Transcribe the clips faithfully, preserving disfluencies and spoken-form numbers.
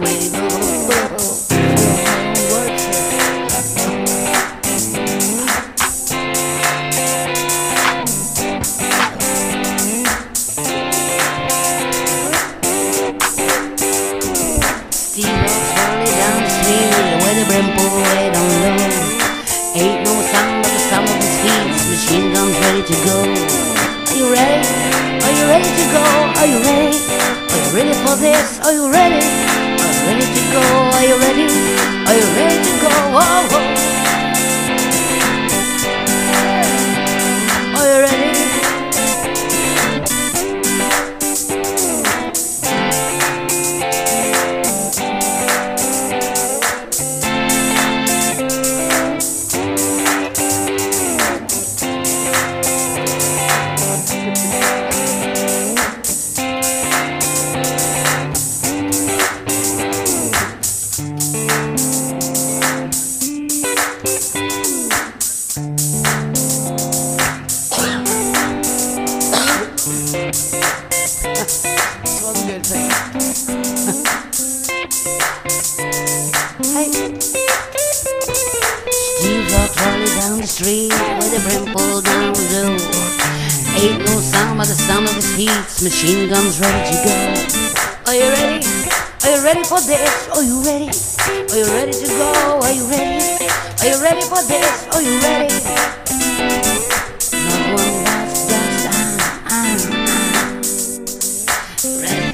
way to go. Steve walks slowly down the street with a brimful way down low. Ain't no sound but the sound of his feet. Machine guns ready to go. Are you ready? Are you ready to go? Are you ready? Are you ready for this? Are you ready? Are you ready to go? Are you ready? Are you ready to go? Oh, oh. Are you ready? This was a good thing. Hey. Steve walked slowly down the street with a brim pulled down the door. Ain't no sound but the sound of his feet. Machine guns ready to go. Are you ready? Are you ready for this? Are you ready? Are you ready to go? Are you ready? Are you ready for this? Are you ready? No one was just uh, uh, uh. Ready?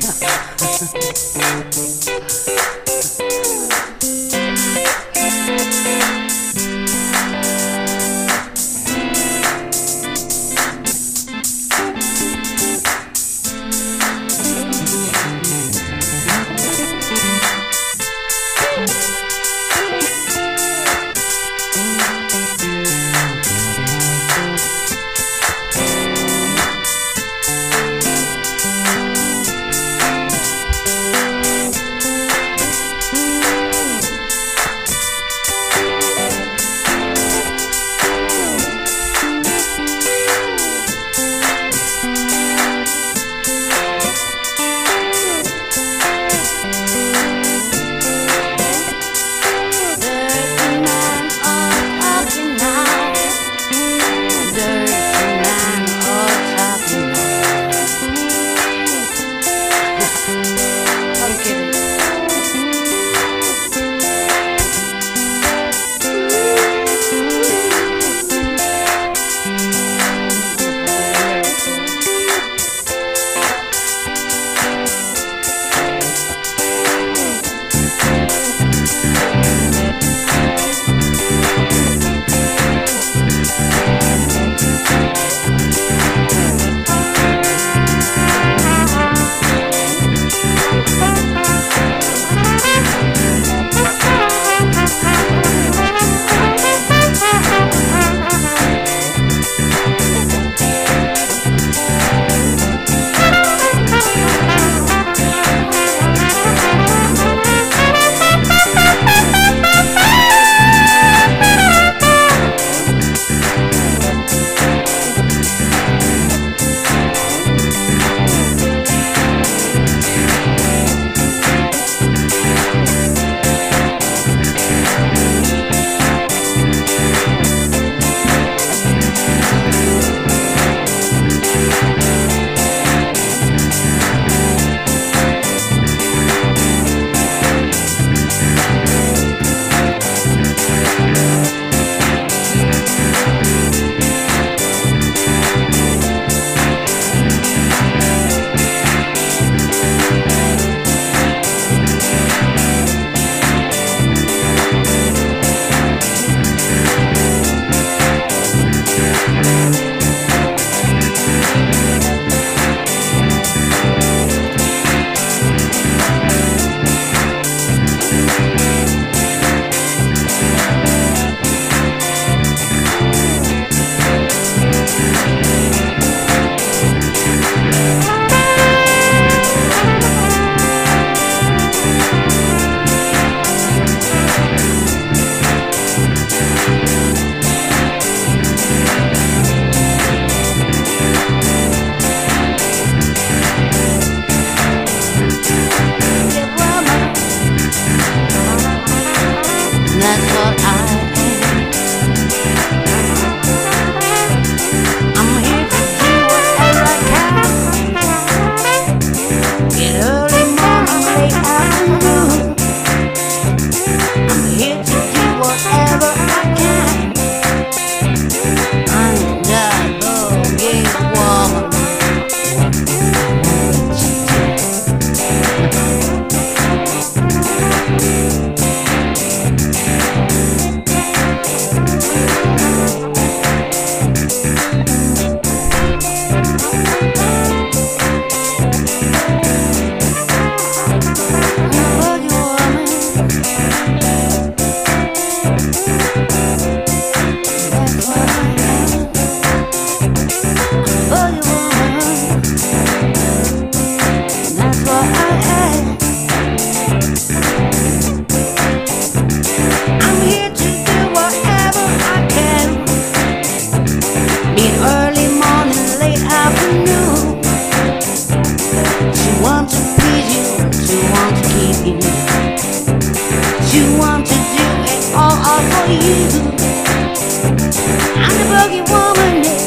you want to do it all, all for you. I'm the boogie woman, yeah.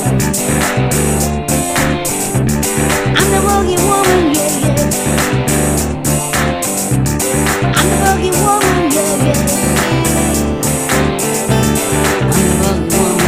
I'm the boogie woman, yeah, yeah. I'm the boogie woman, yeah, yeah. I'm the boogie woman,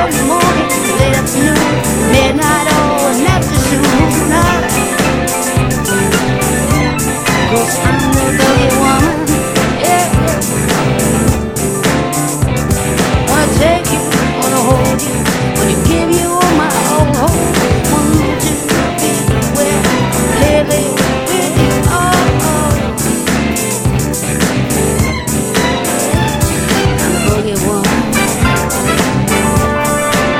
early morning, late afternoon, midnight, oh, and after tonight. 'Cause I'm the boogie woman, yeah. I take you, wanna hold you, when you give you all my whole hold. Want to be where, living with you, oh, oh. I'm a boogie woman.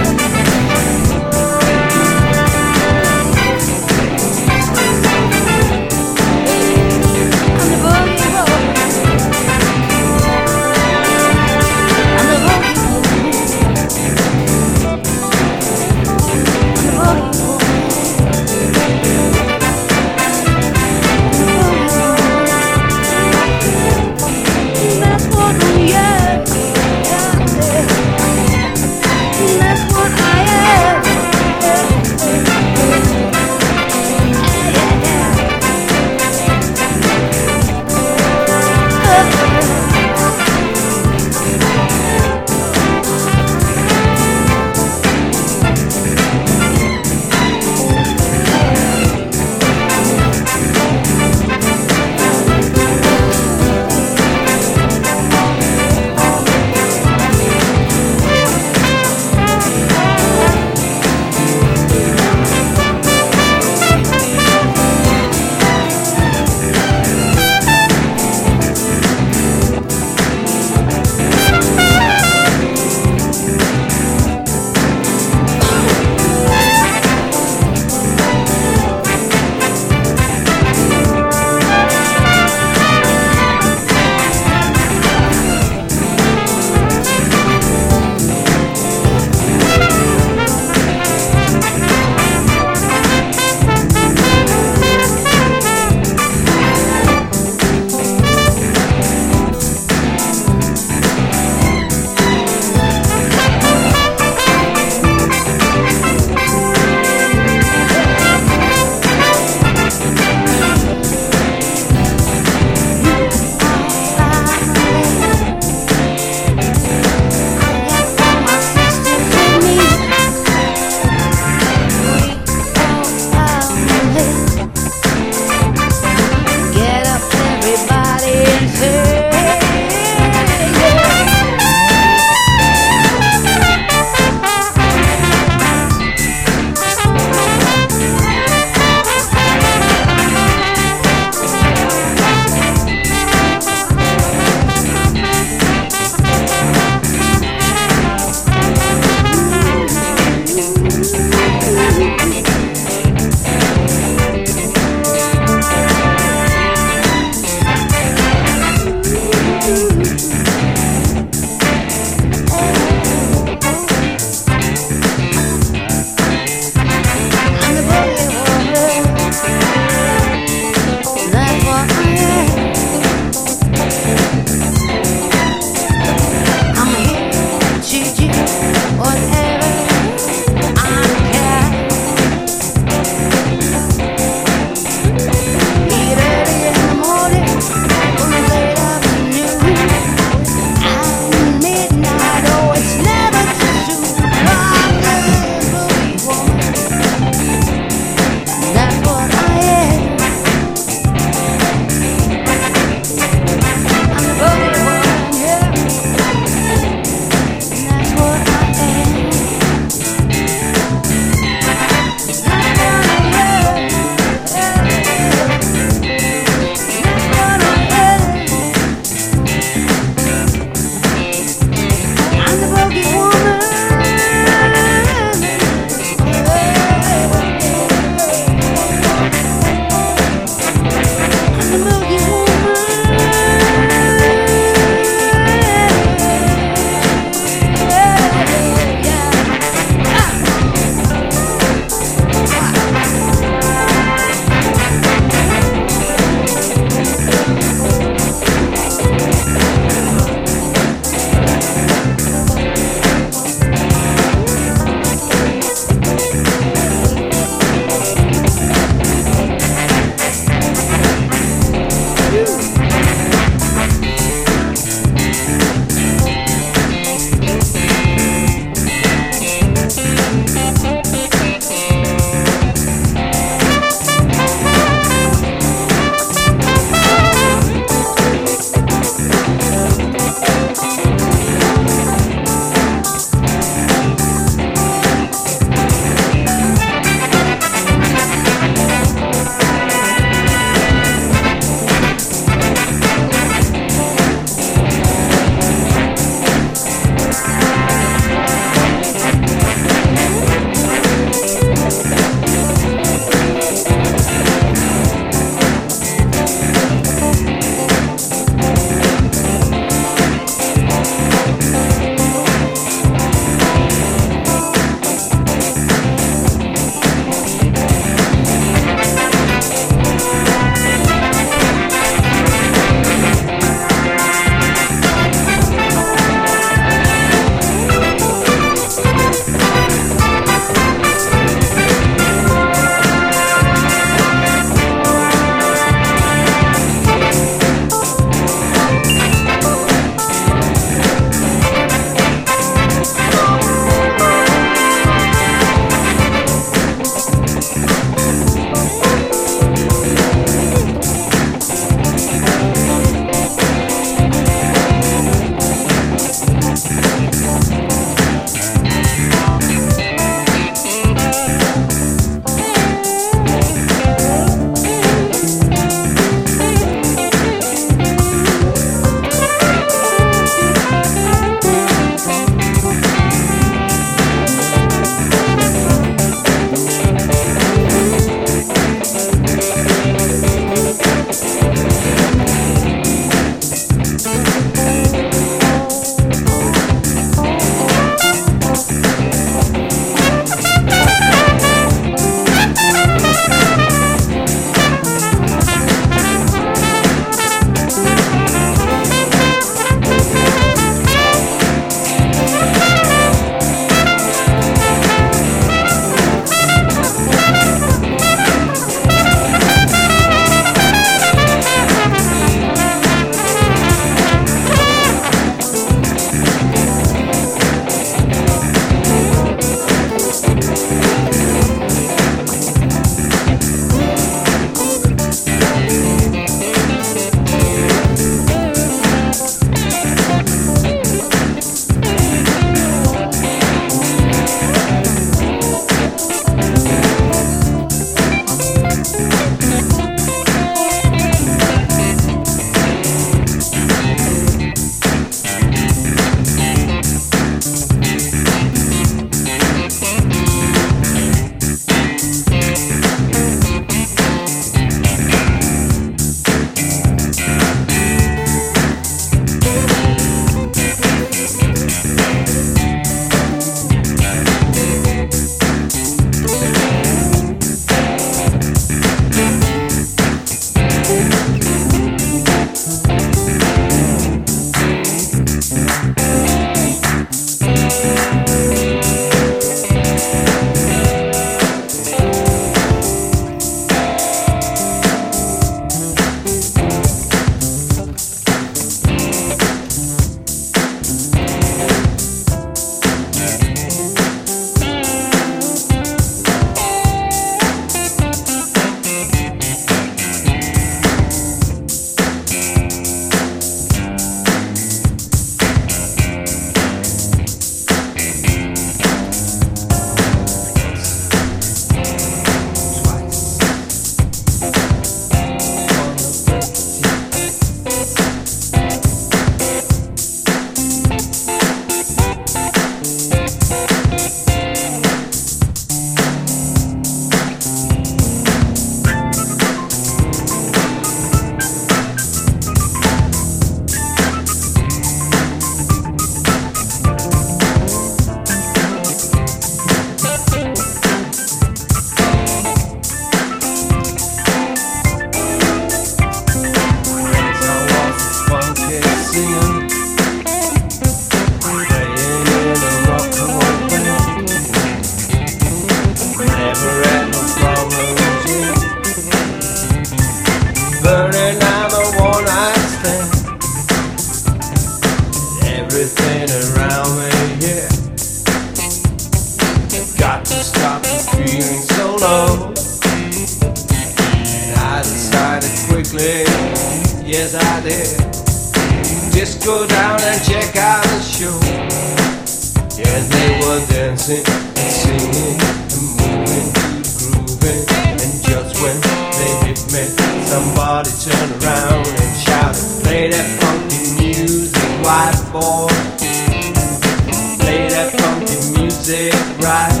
me, yes I did. Just go down and check out the show. Yes, they were dancing and singing and moving to the grooving. And just when they hit me, somebody turned around and shouted, play that funky music, white boy. Play that funky music, right?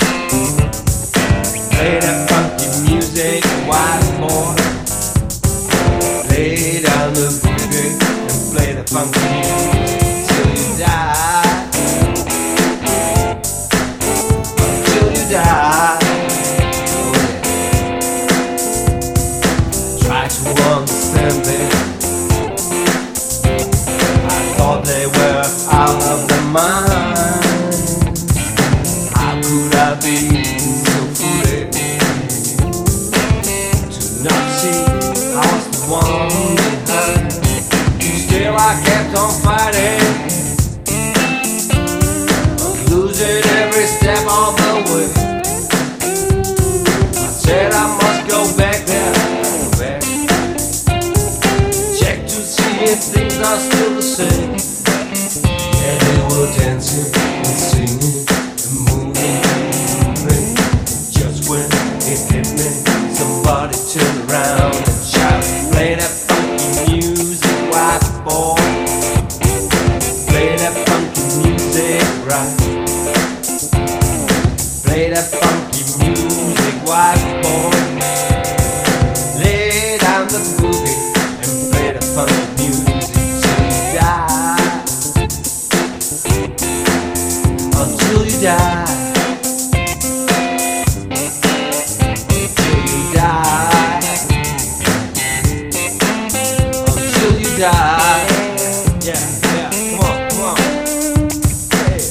Play that funky music, white boy. Lay down the boogie and play the funky music till you die. Until you die. Oh yeah. Try to understand them. I thought they were out of their mind. How could I be so foolish to not see I was the one behind? Still I kept on fighting, losing every step of the way. I said I must go back there, go back, check to see if things are still the same. And they were dancing and singing and moving and moving. Just when it hit me, somebody turned around and shouted, play that funky music, white boy. Play that funky music, right? Play that funky music, white boy. Lay down the boogie and play the funky music till you die. Until you die. Until you die. Until you die. Yeah, yeah, come on, come on. Hey.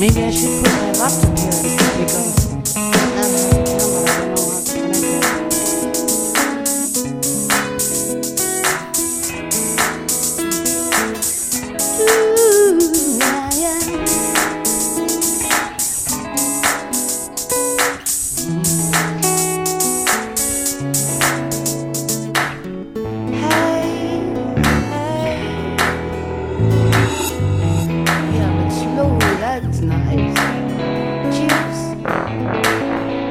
Maybe I should put my laptop here because I have a camera. I don't know how to connect it. Ooh, yeah, yeah. Hey, hey. Yeah, but slowly, that's nice. Cheers.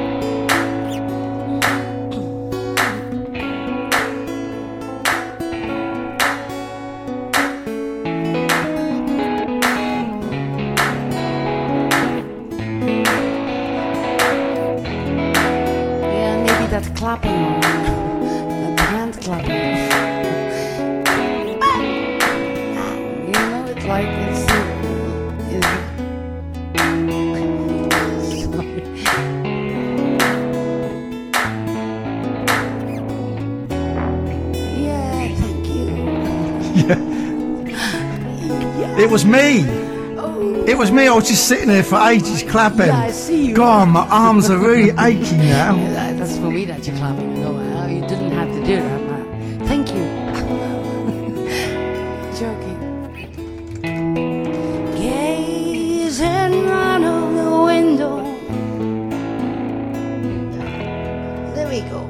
Yeah, maybe that clapping, that hand clapping. You know, it's like it's. it's sorry. Yeah, thank you. It was me. Oh, It was me. I was just sitting there for ages clapping. yeah, I see you. God, my arms are really achy now. Yeah, that- that's for me that you're clapping. No, uh, you didn't have to do that, man. Thank you. Joking. Gazing out of the window. There we go.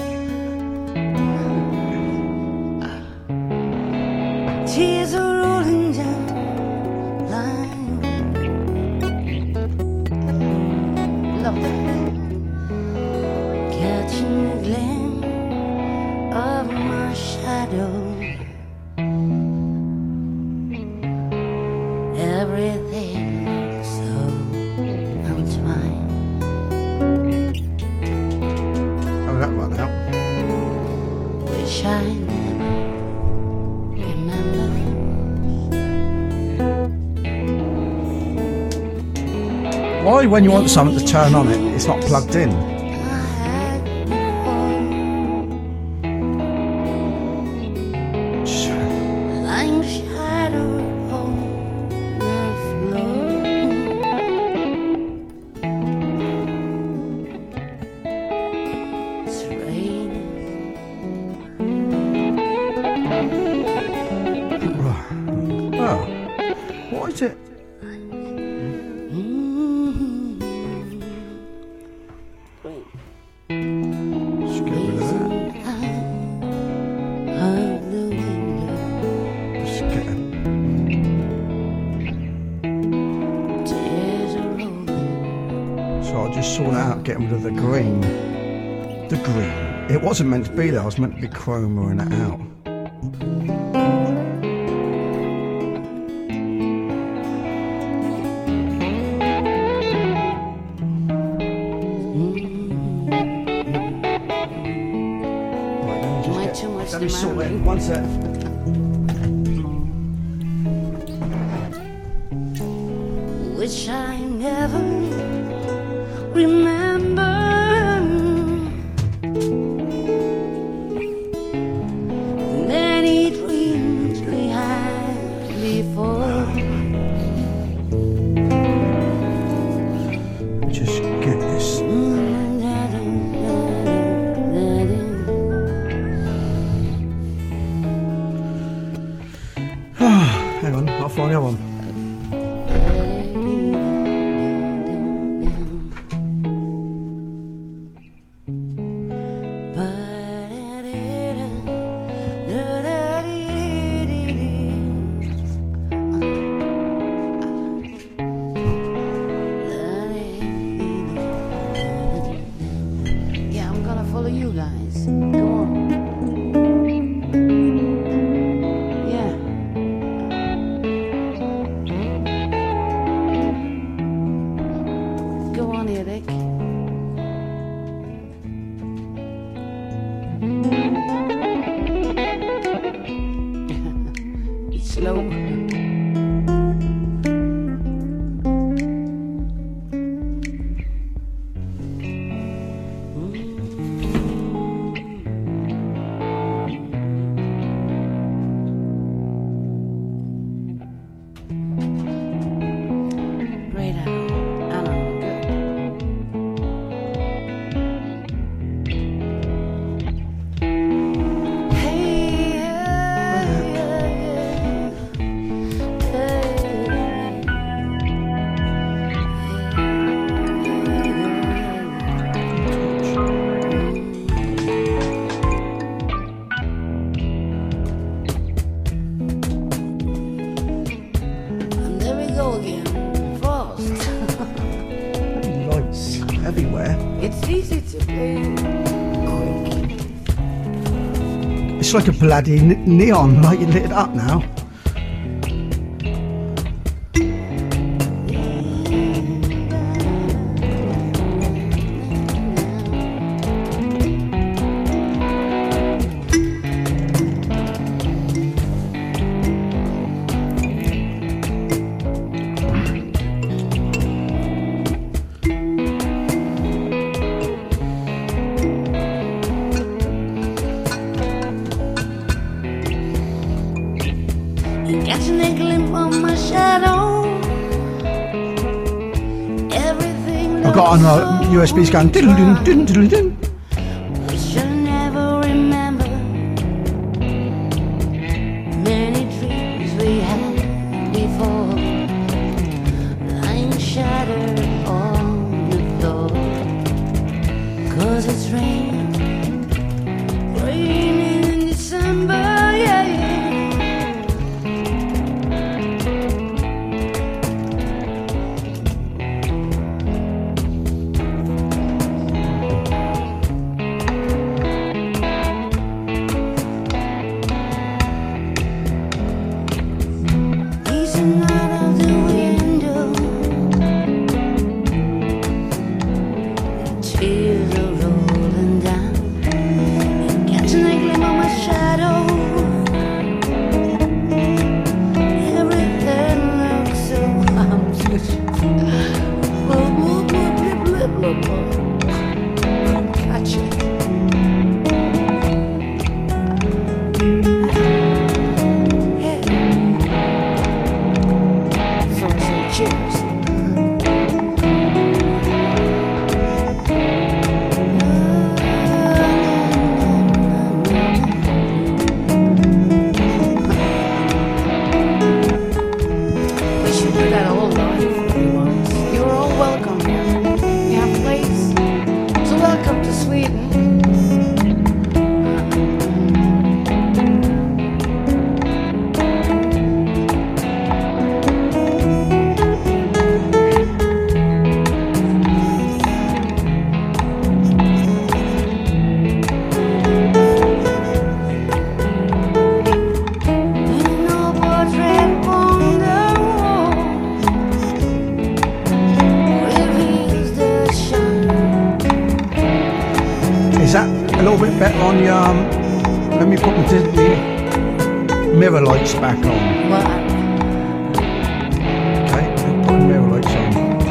Tears are rolling down the line. Love that. Catching a glimpse of my shadow. Everything looks so unkind. Oh, that one out. Wish I never remember. Why, when you want something to turn on it, it's not plugged in? I had before. Lying shadow on the floor. It's raining. Oh, what is it? Let's get rid of that. Of the window, Let's get it. tears are rolling. So I'll just sort it out, getting rid of the green. The green. It wasn't meant to be there. I was meant to be chromering it out. Right, let me just Am I get- too much Let me sort it. demanding? One sec. Which I never remember. Many dreams we had before. Just get this. Hang on, I'll find the other one. everywhere. It's easy to play quick. It's like a bloody n- neon light lit up now. Catching a glimpse of my shadow. Everything I've got on uh, U S Bs going diddle dun dun diddle dun. we shall never remember many dreams we had before, lying shattered on the floor. Cause it's rain, raining in December, yeah, yeah. Gazing out of the window, tears are rolling down, catching a gleam of my shadow. Everything looks so I'm switching. Blah, blah, blah, blah, blah, blah. Catch it. So I say cheers. We should do that all night for everyone. You're all welcome here. We have a place. So welcome to Sweden. Ain't no portrait on the wall reveals the shine. Is that a little bit better on the um? Let me put the, the mirror lights back on. What? Okay, put the mirror lights on.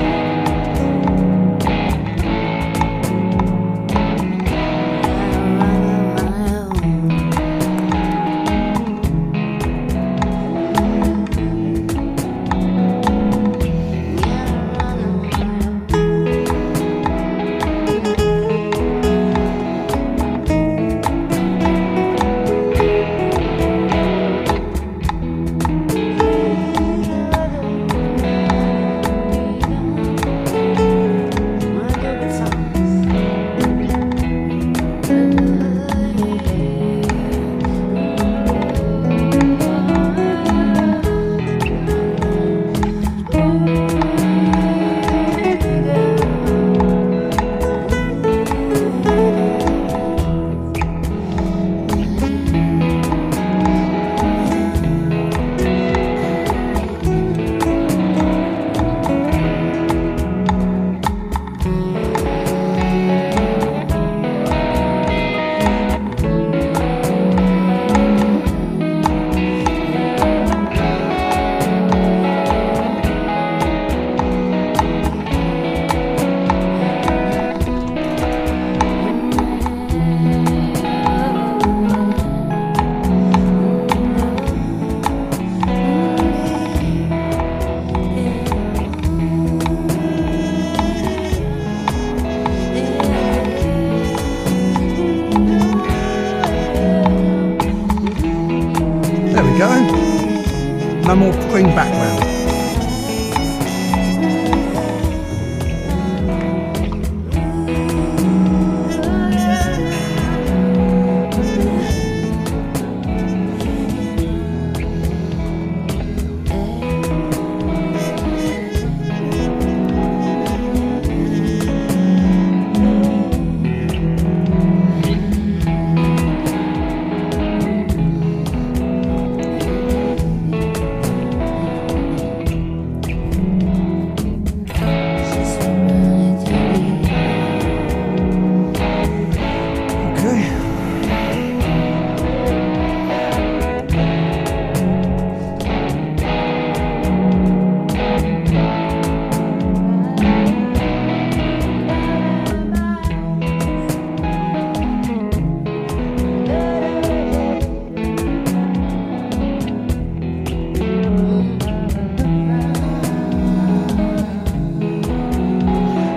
There we go. No more green background.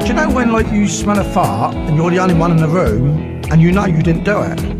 do you know when like you smell a fart and you're the only one in the room and you know you didn't do it?